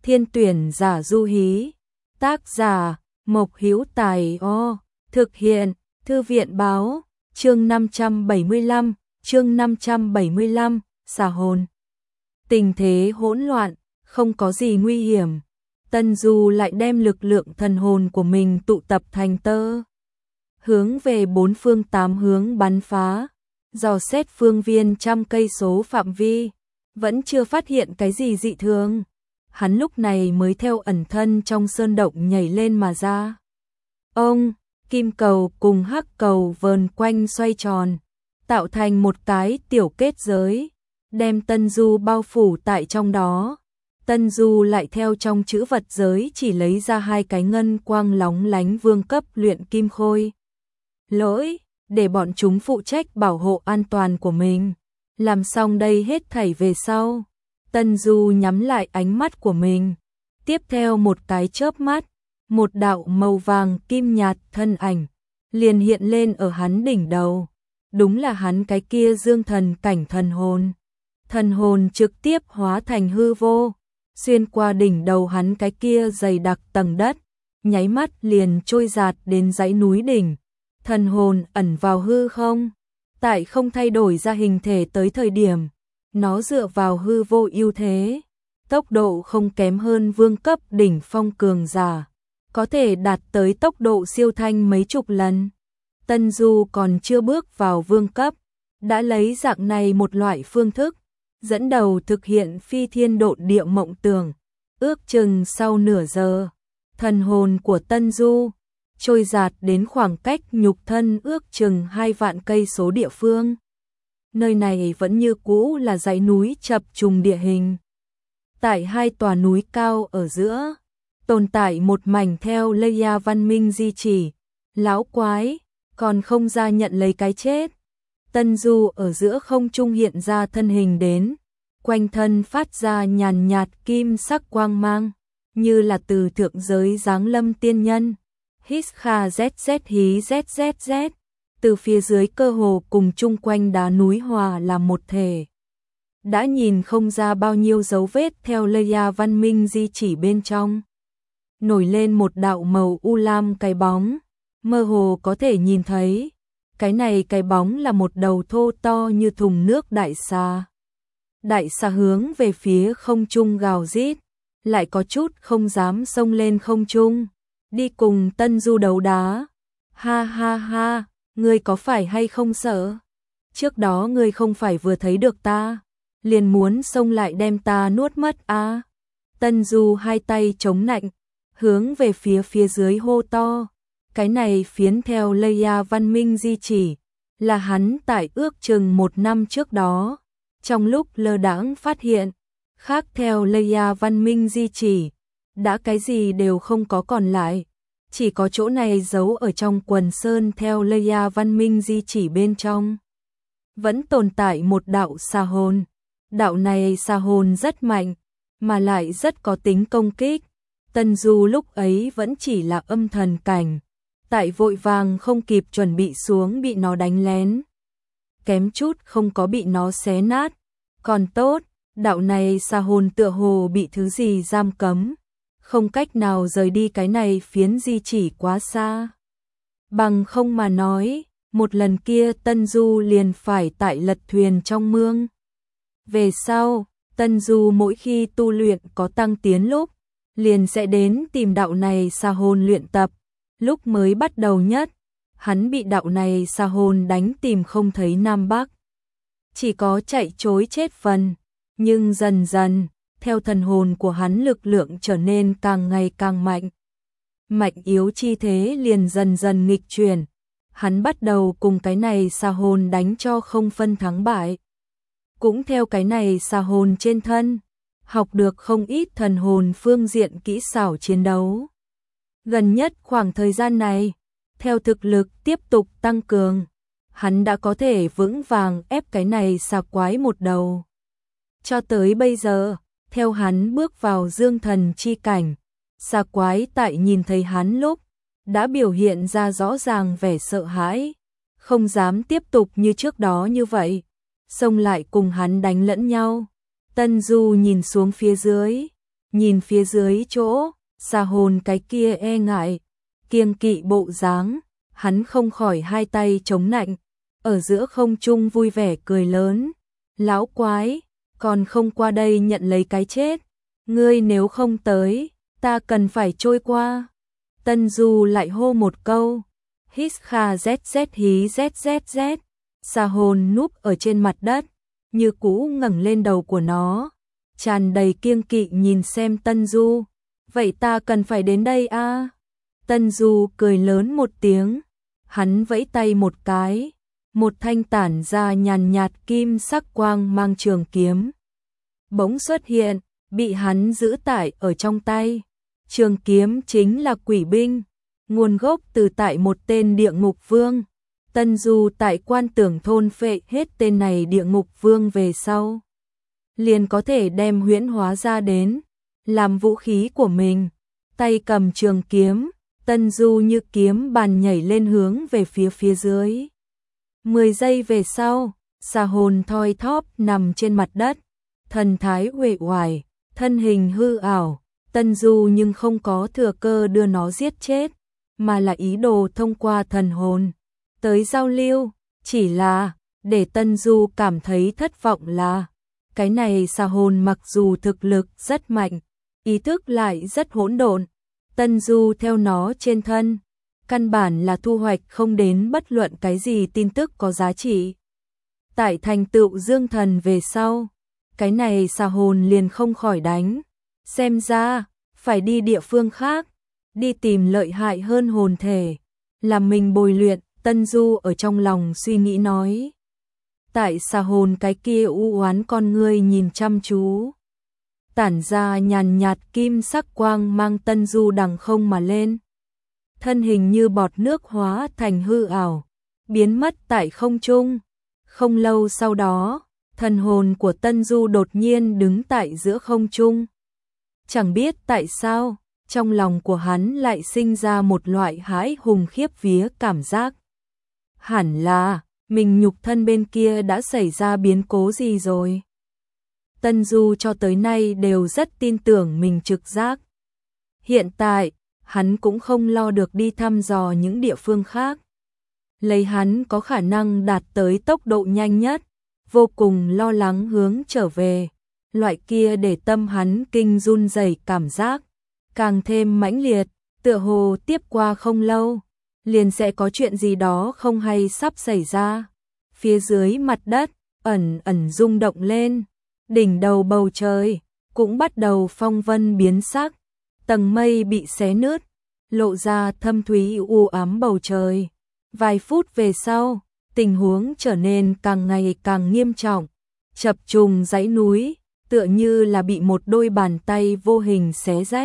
Thiên tuyển giả du hí. Tác giả Mộc Hữu Tài. Thực hiện Thư viện báo. Chương 575, xà hồn. Tình thế hỗn loạn, không có gì nguy hiểm. Tân Du lại đem lực lượng thần hồn của mình tụ tập thành tơ, hướng về bốn phương tám hướng bắn phá, dò xét phương viên trăm cây số phạm vi, vẫn chưa phát hiện cái gì dị thường. Hắn lúc này mới theo ẩn thân trong sơn động nhảy lên mà ra. Ông, kim cầu cùng hắc cầu vờn quanh xoay tròn, tạo thành một cái tiểu kết giới, đem Tân Du bao phủ tại trong đó. Tân Du lại theo trong chữ vật giới chỉ lấy ra 2 cái ngân quang lóng lánh vương cấp luyện kim khôi lỗi, để bọn chúng phụ trách bảo hộ an toàn của mình. Làm xong đây hết thảy về sau, Tân Du nhắm lại ánh mắt của mình. Tiếp theo một cái chớp mắt, một đạo màu vàng kim nhạt thân ảnh liền hiện lên ở hắn đỉnh đầu. Đúng là hắn cái kia dương thần cảnh thần hồn. Thần hồn trực tiếp hóa thành hư vô, xuyên qua đỉnh đầu hắn cái kia dày đặc tầng đất, nháy mắt liền trôi dạt đến dãy núi đỉnh. Thần hồn ẩn vào hư không, tại không thay đổi ra hình thể tới thời điểm, nó dựa vào hư vô ưu thế, tốc độ không kém hơn vương cấp đỉnh phong cường giả, có thể đạt tới tốc độ siêu thanh mấy chục lần. Tân Du còn chưa bước vào vương cấp, đã lấy dạng này một loại phương thức, dẫn đầu thực hiện phi thiên độn địa mộng tưởng. Ước chừng sau nửa giờ, thần hồn của Tân Du trôi dạt đến khoảng cách nhục thân ước chừng 2 vạn cây số địa phương. Nơi này vẫn như cũ là dãy núi chập trùng địa hình. Tại 2 tòa núi cao ở giữa, tồn tại một mảnh theo Leia văn minh di chỉ. Lão quái, còn không ra nhận lấy cái chết. Tân Du ở giữa không trung hiện ra thân hình đến, quanh thân phát ra nhàn nhạt kim sắc quang mang, như là từ thượng giới giáng lâm tiên nhân. Hít kha zz hí zzz, từ phía dưới cơ hồ cùng chung quanh đá núi hòa làm một thể. Đã nhìn không ra bao nhiêu dấu vết theo Leia văn minh di chỉ bên trong. Nổi lên một đạo màu u lam cái bóng, mơ hồ có thể nhìn thấy. Cái này cái bóng là một đầu thô to như thùng nước đại xà. Đại xà hướng về phía không trung gào rít, lại có chút không dám xông lên không trung, đi cùng Tân Du đấu đá. Ha ha ha, ngươi có phải hay không sợ? Trước đó ngươi không phải vừa thấy được ta, liền muốn xông lại đem ta nuốt mất à? Tân Du 2 tay chống nạnh, hướng về phía dưới hô to. Cái này phiến theo Leia văn minh di chỉ, là hắn tại ước chừng 1 năm trước đó, trong lúc lơ đãng phát hiện. Khác theo Leia văn minh di chỉ, đã cái gì đều không có còn lại, chỉ có chỗ này giấu ở trong quần sơn theo Leia văn minh di chỉ bên trong. Vẫn tồn tại một đạo xà hồn, đạo này xà hồn rất mạnh, mà lại rất có tính công kích. Tân Du lúc ấy vẫn chỉ là âm thần cảnh, tại vội vàng không kịp chuẩn bị xuống bị nó đánh lén, kém chút không có bị nó xé nát. Còn tốt, đạo này xà hồn tựa hồ bị thứ gì giam cấm, không cách nào rời đi cái này phiến di chỉ quá xa. Bằng không mà nói, một lần kia Tân Du liền phải tại lật thuyền trong mương. Về sau, Tân Du mỗi khi tu luyện có tăng tiến lúc, liền sẽ đến tìm đạo này xà hồn luyện tập. Lúc mới bắt đầu nhất, hắn bị đạo này xà hồn đánh tìm không thấy Nam Bắc, chỉ có chạy trối chết phần. Nhưng dần dần, theo thần hồn của hắn lực lượng trở nên càng ngày càng mạnh. Mạnh yếu chi thế liền dần dần nghịch chuyển. Hắn bắt đầu cùng cái này xà hồn đánh cho không phân thắng bại. Cũng theo cái này xà hồn trên thân, học được không ít thần hồn phương diện kỹ xảo chiến đấu. Gần nhất khoảng thời gian này, theo thực lực tiếp tục tăng cường, hắn đã có thể vững vàng ép cái này xà quái một đầu. Cho tới bây giờ, theo hắn bước vào dương thần chi cảnh, xà quái tại nhìn thấy hắn lúc, đã biểu hiện ra rõ ràng vẻ sợ hãi, không dám tiếp tục như trước đó như vậy, xông lại cùng hắn đánh lẫn nhau. Tân Du nhìn xuống phía dưới, nhìn phía dưới chỗ, Sa Hồn cái kia e ngại, kiêng kỵ bộ dáng, hắn không khỏi hai tay chống nạnh, ở giữa không trung vui vẻ cười lớn, lão quái, còn không qua đây nhận lấy cái chết, ngươi nếu không tới, ta cần phải trôi qua. Tân Du lại hô một câu, hít kha zz hí zzz, Sa Hồn núp ở trên mặt đất, như cũ ngẩng lên đầu của nó, tràn đầy kiêng kỵ nhìn xem Tân Du, vậy ta cần phải đến đây a? Tân Du cười lớn một tiếng, hắn vẫy tay một cái, một thanh tản ra nhàn nhạt kim sắc quang mang trường kiếm bỗng xuất hiện, bị hắn giữ tại ở trong tay. Trường kiếm chính là quỷ binh, nguồn gốc từ tại một tên địa ngục vương. Tân Du tại Quan Tưởng thôn phệ hết tên này địa ngục vương về sau, liền có thể đem huyễn hóa ra đến, làm vũ khí của mình. Tay cầm trường kiếm, Tân Du như kiếm bàn nhảy lên hướng về phía dưới. 10 giây về sau, Sa Hồn thoi thóp nằm trên mặt đất, thần thái uể oải, thân hình hư ảo. Tân Du nhưng không có thừa cơ đưa nó giết chết, mà là ý đồ thông qua thần hồn tới giao lưu, chỉ là để Tân Du cảm thấy thất vọng là cái này Sa Hồn mặc dù thực lực rất mạnh, ý thức lại rất hỗn độn. Tân Du theo nó trên thân, căn bản là thu hoạch không đến bất luận cái gì tin tức có giá trị. Tại thành tựu dương thần về sau, cái này Sa Hồn liền không khỏi đánh. Xem ra, phải đi địa phương khác, đi tìm lợi hại hơn hồn thể, làm mình bồi luyện. Tân Du ở trong lòng suy nghĩ nói. Tại Sa Hồn cái kia u oán con ngươi nhìn chăm chú, tản ra nhàn nhạt kim sắc quang mang. Tân Du đằng không mà lên, thân hình như bọt nước hóa thành hư ảo, biến mất tại không trung. Không lâu sau đó, thần hồn của Tân Du đột nhiên đứng tại giữa không trung. Chẳng biết tại sao, trong lòng của hắn lại sinh ra một loại hãi hùng khiếp vía cảm giác. Hẳn là, mình nhục thân bên kia đã xảy ra biến cố gì rồi. Tân Du cho tới nay đều rất tin tưởng mình trực giác. Hiện tại, hắn cũng không lo được đi thăm dò những địa phương khác. Lấy hắn có khả năng đạt tới tốc độ nhanh nhất, vô cùng lo lắng hướng trở về. Loại kia để tâm hắn kinh run rẩy cảm giác càng thêm mãnh liệt, tựa hồ tiếp qua không lâu, liền sẽ có chuyện gì đó không hay sắp xảy ra. Phía dưới mặt đất, ẩn ẩn rung động lên, đỉnh đầu bầu trời cũng bắt đầu phong vân biến sắc, tầng mây bị xé nứt, lộ ra thâm thúy u ám bầu trời. Vài phút về sau, tình huống trở nên càng ngày càng nghiêm trọng, chập trùng dãy núi, tựa như là bị một đôi bàn tay vô hình xé rách,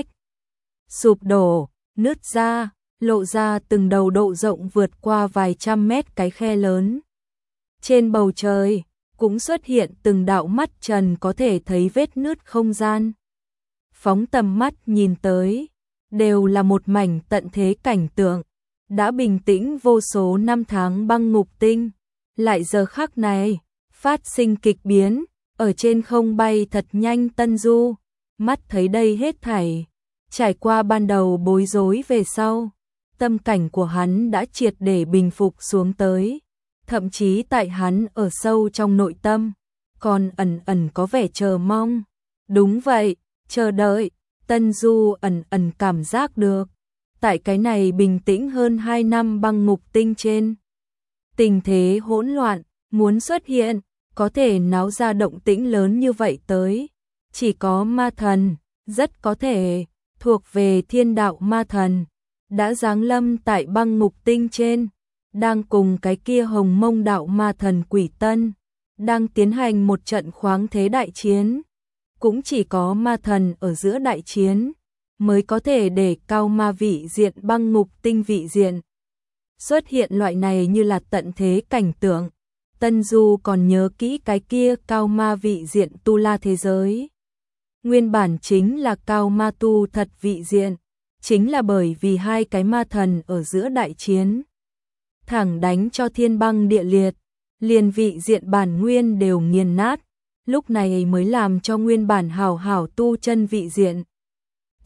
sụp đổ, nứt ra, lộ ra từng đầu độ rộng vượt qua vài trăm mét cái khe lớn. Trên bầu trời, cũng xuất hiện từng đạo mắt trần có thể thấy vết nứt không gian. Phóng tầm mắt nhìn tới, đều là một mảnh tận thế cảnh tượng, đã bình tĩnh vô số năm tháng băng ngục tinh, lại giờ khắc này, phát sinh kịch biến, ở trên không bay thật nhanh. Tân Du, mắt thấy đây hết thảy, trải qua ban đầu bối rối về sau, tâm cảnh của hắn đã triệt để bình phục xuống tới, thậm chí tại hắn ở sâu trong nội tâm, còn ẩn ẩn có vẻ chờ mong. Đúng vậy, chờ đợi. Tân Du ẩn ẩn cảm giác được, tại cái này bình tĩnh hơn 2 năm băng ngục tinh trên, tình thế hỗn loạn muốn xuất hiện, có thể náo ra động tĩnh lớn như vậy tới, chỉ có ma thần, rất có thể thuộc về thiên đạo ma thần, đã giáng lâm tại băng ngục tinh trên, đang cùng cái kia hồng mông đạo ma thần Quỷ Tân đang tiến hành một trận khoáng thế đại chiến. Cũng chỉ có ma thần ở giữa đại chiến mới có thể để cao ma vị diện băng ngục tinh vị diện. Xuất hiện loại này như là tận thế cảnh tượng. Tân Du còn nhớ kỹ cái kia cao ma vị diện tu la thế giới. Nguyên bản chính là cao ma tu thật vị diện, chính là bởi vì hai cái ma thần ở giữa đại chiến, thẳng đánh cho thiên băng địa liệt, liền vị diện bản nguyên đều nghiền nát, lúc này mới làm cho nguyên bản hảo hảo tu chân vị diện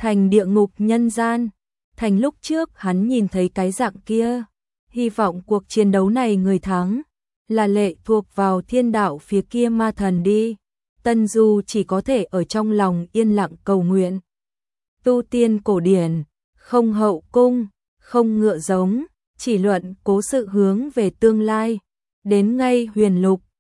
thành địa ngục nhân gian, thành lúc trước hắn nhìn thấy cái dạng kia. Hy vọng cuộc chiến đấu này người thắng là lệ thuộc vào thiên đạo phía kia ma thần đi. Tân Du chỉ có thể ở trong lòng yên lặng cầu nguyện. Tu tiên cổ điển, không hậu cung, không ngựa giống, chỉ luận cố sự hướng về tương lai. Đến ngay huyền lục,